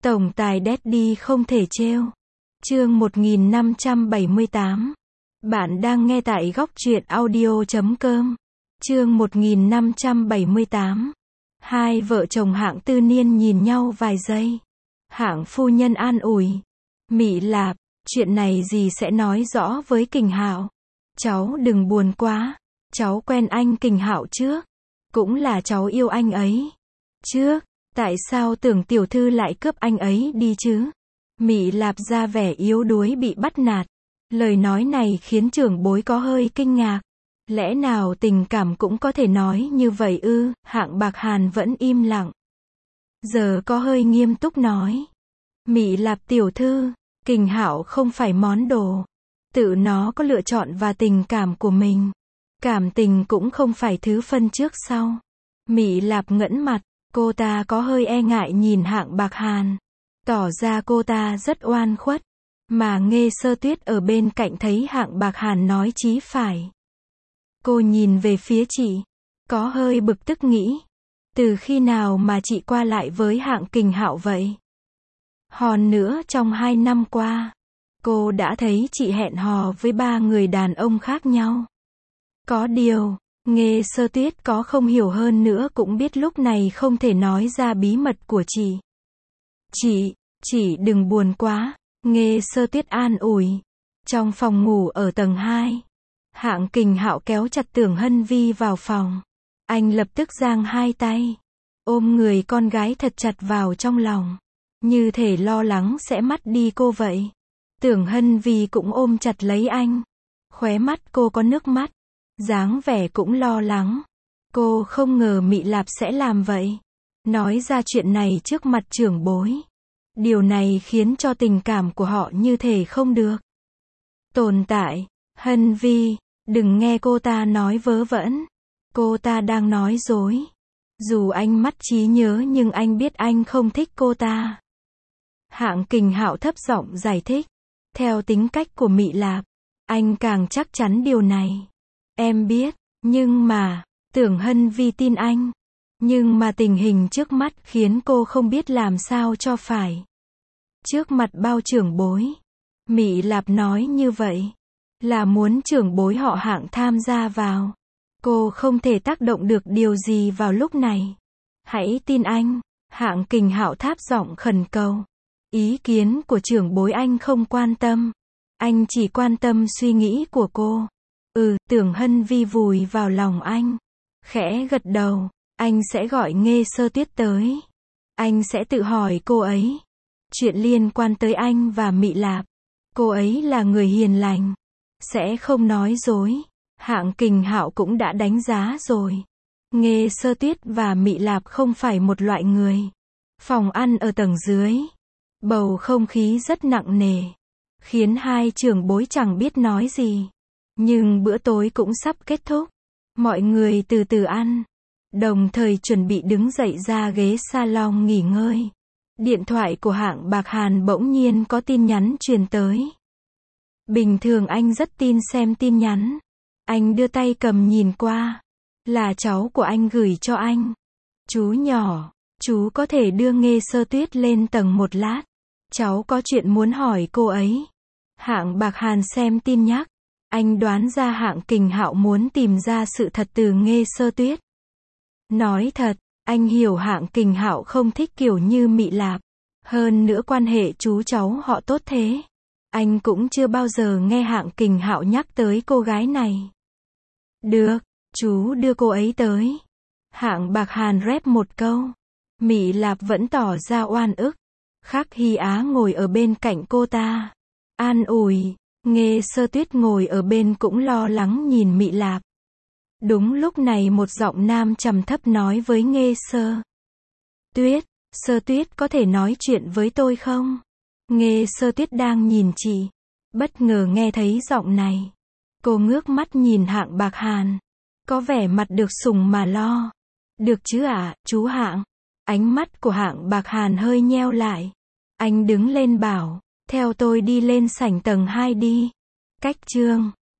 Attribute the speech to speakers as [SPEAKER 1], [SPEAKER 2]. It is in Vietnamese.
[SPEAKER 1] Tổng tài Daddy không thể trêu. Chương 1578. Bạn đang nghe tại góc truyện audio.com. Chương 1578. Hai vợ chồng Hạng Tư Niên nhìn nhau vài giây. Hạng phu nhân an ủi. Mị Lạp, chuyện này dì sẽ nói rõ với Kình Hạo. Cháu đừng buồn quá. Cháu quen anh Kình Hạo trước. Cũng là cháu yêu anh ấy. Trước, tại sao tưởng tiểu thư lại cướp anh ấy đi chứ? Mị Lạp ra vẻ yếu đuối bị bắt nạt. Lời nói này khiến trưởng bối có hơi kinh ngạc. Lẽ nào tình cảm cũng có thể nói như vậy ư? Hạng Bạc Hàn vẫn im lặng. Giờ có hơi nghiêm túc nói. Mị Lạp tiểu thư, Kình Hạo không phải món đồ. Tự nó có lựa chọn và tình cảm của mình. Cảm tình cũng không phải thứ phân trước sau. Mị Lạp ngẩng mặt, cô ta có hơi e ngại nhìn Hạng Bạc Hàn. Tỏ ra cô ta rất oan khuất. Mà Nghê Sơ Tuyết ở bên cạnh thấy Hạng Bạc Hàn nói chí phải. Cô nhìn về phía chị. Có hơi bực tức nghĩ. Từ khi nào mà chị qua lại với Hạng Kình Hạo vậy? Hòn nữa trong 2 năm qua. Cô đã thấy chị hẹn hò với 3 người đàn ông khác nhau. Có điều, Nghê Sơ Tuyết có không hiểu hơn nữa cũng biết lúc này không thể nói ra bí mật của chị. Chị đừng buồn quá. Nghê Sơ Tuyết an ủi. Trong phòng ngủ ở tầng 2. Hạng Kình Hạo kéo chặt Tưởng Hân Vi vào phòng. Anh lập tức giang hai tay. Ôm người con gái thật chặt vào trong lòng. Như thể lo lắng sẽ mất đi cô vậy. Tưởng Hân Vi cũng ôm chặt lấy anh. Khóe mắt cô có nước mắt. Dáng vẻ cũng lo lắng. Cô không ngờ Mị Lạp sẽ làm vậy. Nói ra chuyện này trước mặt trưởng bối. Điều này khiến cho tình cảm của họ như thể không được tồn tại. Hân Vi, đừng nghe cô ta nói vớ vẩn. Cô ta đang nói dối. Dù anh mất trí nhớ nhưng anh biết anh không thích cô ta. Hạng Kình Hạo thấp giọng giải thích. Theo tính cách của Mị Lạp, anh càng chắc chắn điều này. Em biết, nhưng mà, Tưởng Hân Vi tin anh. Nhưng mà tình hình trước mắt khiến cô không biết làm sao cho phải. Trước mặt bao trưởng bối, Mị Lạp nói như vậy, là muốn trưởng bối họ Hạng tham gia vào. Cô không thể tác động được điều gì vào lúc này. Hãy tin anh, Hạng Kình Hạo thấp giọng khẩn cầu. Ý kiến của trưởng bối anh không quan tâm. Anh chỉ quan tâm suy nghĩ của cô. Tưởng Hân Vi vùi vào lòng anh. Khẽ gật đầu. Anh sẽ gọi Nghê Sơ Tuyết tới. Anh sẽ tự hỏi cô ấy. Chuyện liên quan tới anh và Mị Lạp. Cô ấy là người hiền lành. Sẽ không nói dối. Hạng Kình Hạo cũng đã đánh giá rồi. Nghê Sơ Tuyết và Mị Lạp không phải một loại người. Phòng ăn ở tầng dưới. Bầu không khí rất nặng nề. Khiến hai trưởng bối chẳng biết nói gì. Nhưng bữa tối cũng sắp kết thúc. Mọi người từ từ ăn. Đồng thời chuẩn bị đứng dậy ra ghế salon nghỉ ngơi. Điện thoại của Hạng Bạc Hàn bỗng nhiên có tin nhắn truyền tới. Bình thường anh rất tin xem tin nhắn. Anh đưa tay cầm nhìn qua. Là cháu của anh gửi cho anh. Chú nhỏ, chú có thể đưa Nghê Sơ Tuyết lên tầng 1 lát. Cháu có chuyện muốn hỏi cô ấy. Hạng Bạc Hàn xem tin nhắc. Anh đoán ra Hạng Kình Hạo muốn tìm ra sự thật từ Nghê Sơ Tuyết. Nói thật, anh hiểu Hạng Kình Hạo không thích kiểu như Mị Lạp. Hơn nữa quan hệ chú cháu họ tốt thế. Anh cũng chưa bao giờ nghe Hạng Kình Hạo nhắc tới cô gái này. Được, chú đưa cô ấy tới. Hạng Bạc Hàn rép một câu. Mị Lạp vẫn tỏ ra oan ức. Khắc Hy Á ngồi ở bên cạnh cô ta. An ủi. Nghê Sơ Tuyết ngồi ở bên cũng lo lắng nhìn Mị Lạp. Đúng lúc này một giọng nam trầm thấp nói với Nghê Sơ Tuyết. Sơ Tuyết có thể nói chuyện với tôi không? Nghê Sơ Tuyết đang nhìn chị. Bất ngờ nghe thấy giọng này. Cô ngước mắt nhìn Hạng Bạc Hàn. Có vẻ mặt được sủng mà lo. Được chứ ạ, chú Hạng. Ánh mắt của Hạng Bạc Hàn hơi nheo lại. Anh đứng lên bảo. Theo tôi đi lên sảnh tầng 2 đi. Cách chương